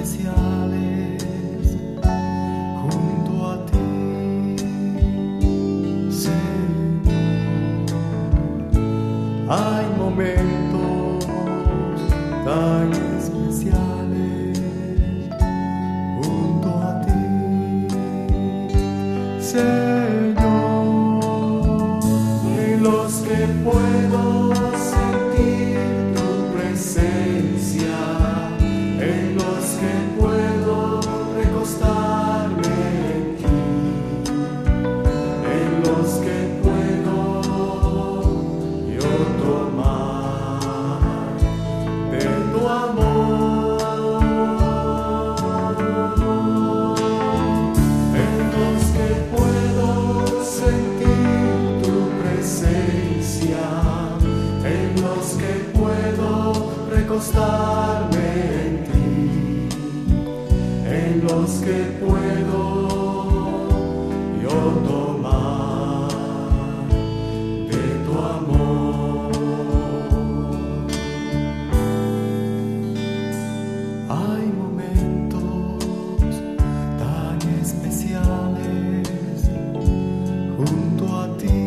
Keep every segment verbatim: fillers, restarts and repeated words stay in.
especiales junto a ti, Señor. Hay momentos tan especiales junto a ti, Señor, en los que puedo sentir tu presencia, en los que puedo recostarme en ti, en los que puedo yo tomar de tu amor, en los que puedo sentir tu presencia, en los que puedo recostarme en ti, en los que puedo yo tomar de tu amor. Hay momentos tan especiales junto a ti,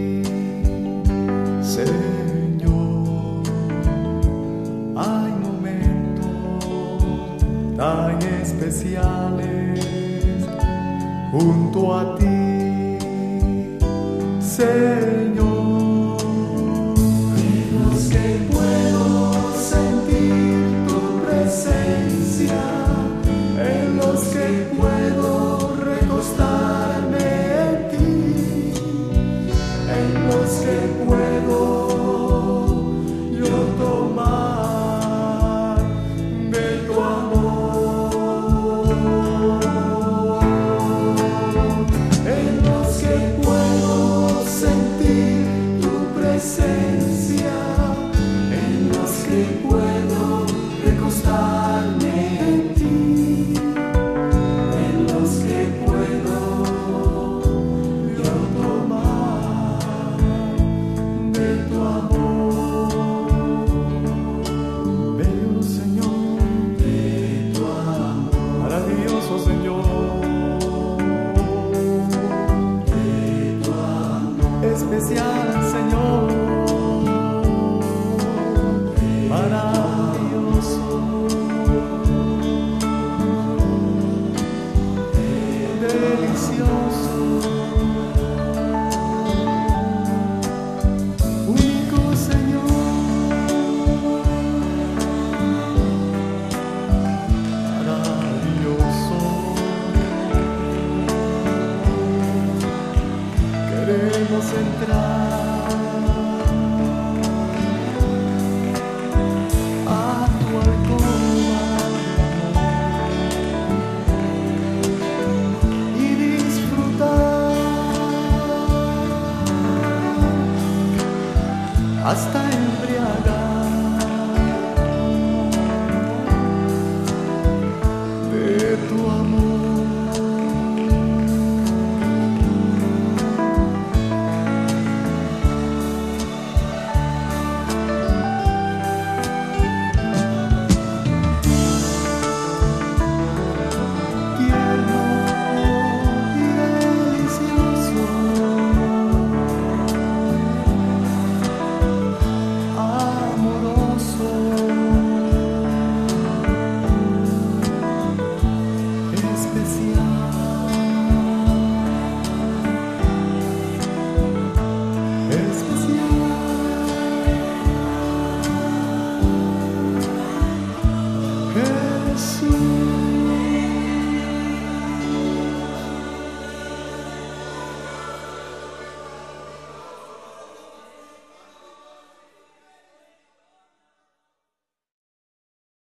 Señor. Hay momentos tan especiales junto a ti, Señor, en los que puedo sentir tu presencia, en los que puedo recostarme en ti, en los que puedo yo tomar de tu amor, en los que puedo sentir tu presencia, en los que puedo recostar.